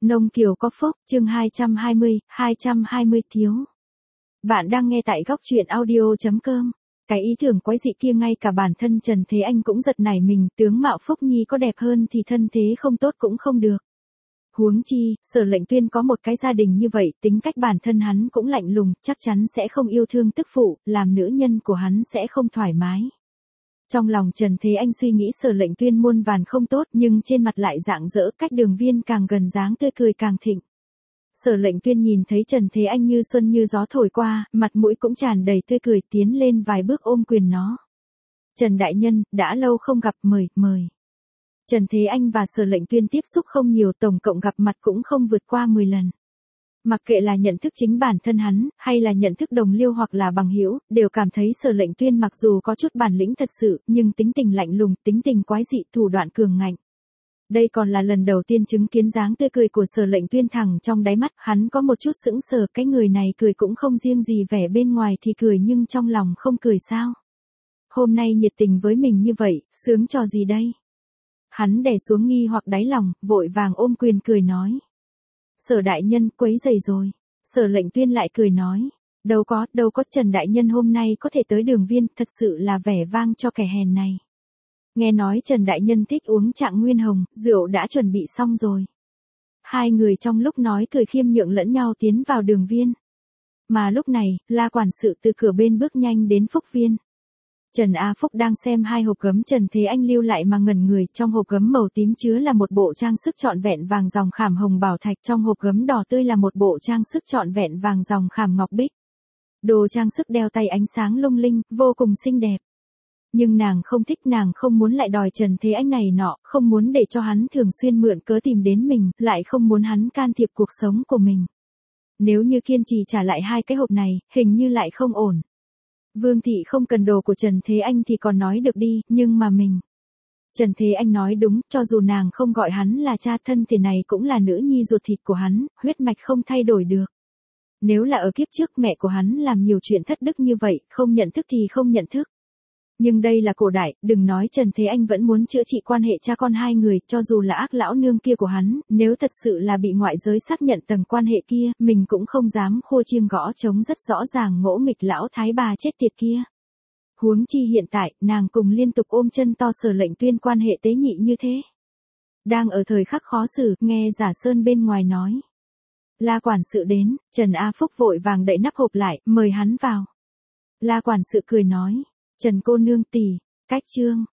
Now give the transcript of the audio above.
Nông Kiều có phúc, chương 220 thiếu. Bạn đang nghe tại góc truyện audio.com. Cái ý tưởng quái dị kia ngay cả bản thân Trần Thế Anh cũng giật nảy mình, tướng mạo Phúc Nhi có đẹp hơn thì thân thế không tốt cũng không được. Huống chi, Sở Lệnh Tuyên có một cái gia đình như vậy, tính cách bản thân hắn cũng lạnh lùng, chắc chắn sẽ không yêu thương tức phụ, làm nữ nhân của hắn sẽ không thoải mái. Trong lòng Trần Thế Anh suy nghĩ Sở Lệnh Tuyên muôn vàn không tốt, nhưng trên mặt lại rạng rỡ, cách Đường Viên càng gần dáng tươi cười càng thịnh. Sở Lệnh Tuyên nhìn thấy Trần Thế Anh như xuân như gió thổi qua, mặt mũi cũng tràn đầy tươi cười, tiến lên vài bước ôm quyền nó. Trần đại nhân, đã lâu không gặp, mời. Trần Thế Anh và Sở Lệnh Tuyên tiếp xúc không nhiều, tổng cộng gặp mặt cũng không vượt qua 10 lần. Mặc kệ là nhận thức chính bản thân hắn, hay là nhận thức đồng liêu hoặc là bằng hữu, đều cảm thấy Sở Lệnh Tuyên mặc dù có chút bản lĩnh thật sự, nhưng tính tình lạnh lùng, tính tình quái dị, thủ đoạn cường ngạnh. Đây còn là lần đầu tiên chứng kiến dáng tươi cười của Sở Lệnh Tuyên, thẳng trong đáy mắt, hắn có một chút sững sờ, cái người này cười cũng không riêng gì vẻ bên ngoài thì cười nhưng trong lòng không cười sao? Hôm nay nhiệt tình với mình như vậy, sướng trò gì đây? Hắn đè xuống nghi hoặc đáy lòng, vội vàng ôm quyền cười nói. Sở đại nhân, quấy rầy rồi. Sở Lệnh Tuyên lại cười nói. Đâu có, Trần đại nhân hôm nay có thể tới Đường Viên, thật sự là vẻ vang cho kẻ hèn này. Nghe nói Trần đại nhân thích uống Trạng Nguyên Hồng, rượu đã chuẩn bị xong rồi. Hai người trong lúc nói cười khiêm nhượng lẫn nhau tiến vào Đường Viên. Mà lúc này, La quản sự từ cửa bên bước nhanh đến Phúc Viên. Trần A Phúc đang xem hai hộp gấm Trần Thế Anh lưu lại mà ngẩn người, trong hộp gấm màu tím chứa là một bộ trang sức trọn vẹn vàng dòng khảm hồng bảo thạch, trong hộp gấm đỏ tươi là một bộ trang sức trọn vẹn vàng dòng khảm ngọc bích. Đồ trang sức đeo tay ánh sáng lung linh, vô cùng xinh đẹp. Nhưng nàng không thích, nàng không muốn lại đòi Trần Thế Anh này nọ, không muốn để cho hắn thường xuyên mượn cớ tìm đến mình, lại không muốn hắn can thiệp cuộc sống của mình. Nếu như kiên trì trả lại hai cái hộp này, hình như lại không ổn. Vương thị không cần đồ của Trần Thế Anh thì còn nói được đi, nhưng mà mình. Trần Thế Anh nói đúng, cho dù nàng không gọi hắn là cha, thân thể này cũng là nữ nhi ruột thịt của hắn, huyết mạch không thay đổi được. Nếu là ở kiếp trước mẹ của hắn làm nhiều chuyện thất đức như vậy, không nhận thức thì không nhận thức. Nhưng đây là cổ đại, đừng nói Trần Thế Anh vẫn muốn chữa trị quan hệ cha con hai người, cho dù là ác lão nương kia của hắn, nếu thật sự là bị ngoại giới xác nhận tầng quan hệ kia, mình cũng không dám khua chiêng gõ trống, rất rõ ràng ngỗ nghịch lão thái bà chết tiệt kia. Huống chi hiện tại, nàng cùng liên tục ôm chân to Sở Lệnh Tuyên quan hệ tế nhị như thế. Đang ở thời khắc khó xử, nghe Giả Sơn bên ngoài nói. La quản sự đến, Trần A Phúc vội vàng đậy nắp hộp lại, mời hắn vào. La quản sự cười nói. Trần cô nương tỷ, cách chương.